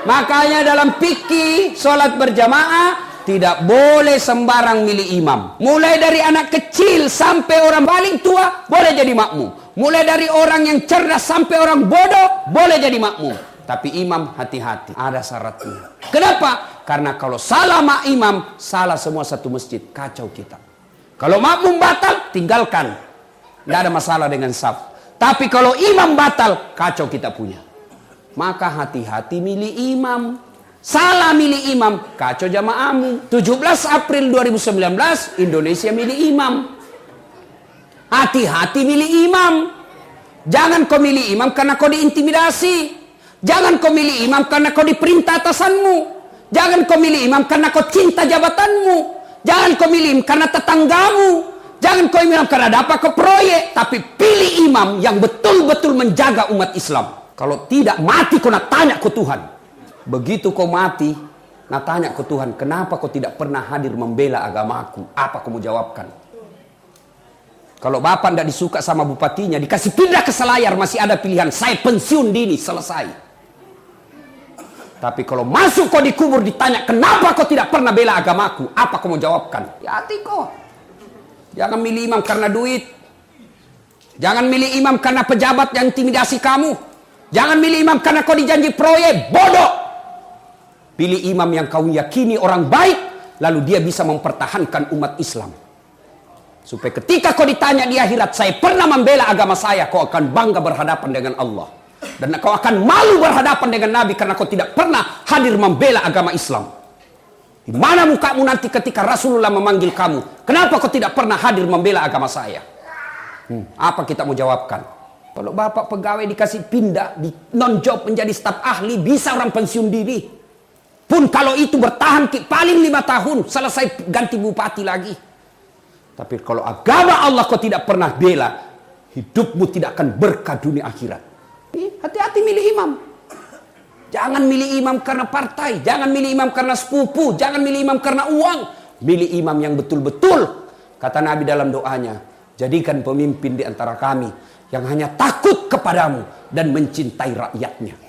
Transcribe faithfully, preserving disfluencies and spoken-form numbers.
Makanya dalam fikih sholat berjamaah tidak boleh sembarang milih imam. Mulai dari anak kecil sampai orang paling tua boleh jadi makmum. Mulai dari orang yang cerdas sampai orang bodoh boleh jadi makmum. Tapi imam hati-hati, ada syaratnya. Kenapa? Karena kalau salah mak imam, salah semua satu masjid, kacau kita. Kalau makmum batal, tinggalkan. Tidak ada masalah dengan saf. Tapi kalau imam batal, kacau kita punya. Maka hati-hati milih imam. Salah milih imam, kacau jamaahmu. tujuh belas April dua ribu sembilan belas, Indonesia milih imam. Hati-hati milih imam. Jangan kau milih imam karena kau diintimidasi. Jangan kau milih imam karena kau diperintah atasanmu. Jangan kau milih imam karena kau cinta jabatanmu. Jangan kau milih imam karena tetanggamu. Jangan kau milih imam karena dapat ke proyek. Tapi pilih imam yang betul-betul menjaga umat Islam. Kalau tidak, mati kau nak tanya ke Tuhan. Begitu kau mati, nak tanya ke Tuhan, kenapa kau tidak pernah hadir membela agamaku? Apa kau mau jawabkan? Kalau bapak tidak disuka sama bupatinya, dikasih pindah ke Selayar, masih ada pilihan, saya pensiun dini, selesai. Tapi kalau masuk kau dikubur, ditanya, kenapa kau tidak pernah bela agamaku? Apa kau mau jawabkan? Ya hati kau. Jangan milih imam karena duit. Jangan milih imam karena pejabat yang intimidasi kamu. Jangan milih imam karena kau dijanji proyek, bodoh. Pilih imam yang kau yakini orang baik, lalu dia bisa mempertahankan umat Islam. Supaya ketika kau ditanya di akhirat, saya pernah membela agama saya, kau akan bangga berhadapan dengan Allah. Dan kau akan malu berhadapan dengan Nabi karena kau tidak pernah hadir membela agama Islam. Di mana mukamu nanti ketika Rasulullah memanggil kamu? Kenapa kau tidak pernah hadir membela agama saya? Hmm, apa kita mau jawabkan? Kalau bapak pegawai dikasih pindah, di non-job menjadi staf ahli, bisa orang pensiun diri. Pun kalau itu bertahan paling lima tahun, selesai ganti bupati lagi. Tapi kalau agama Allah kau tidak pernah bela, hidupmu tidak akan berkah dunia akhirat. Hati-hati milih imam. Jangan milih imam karena partai, jangan milih imam karena sepupu, jangan milih imam karena uang. Milih imam yang betul-betul, kata Nabi dalam doanya, jadikan pemimpin di antara kami yang hanya takut kepadamu dan mencintai rakyatnya.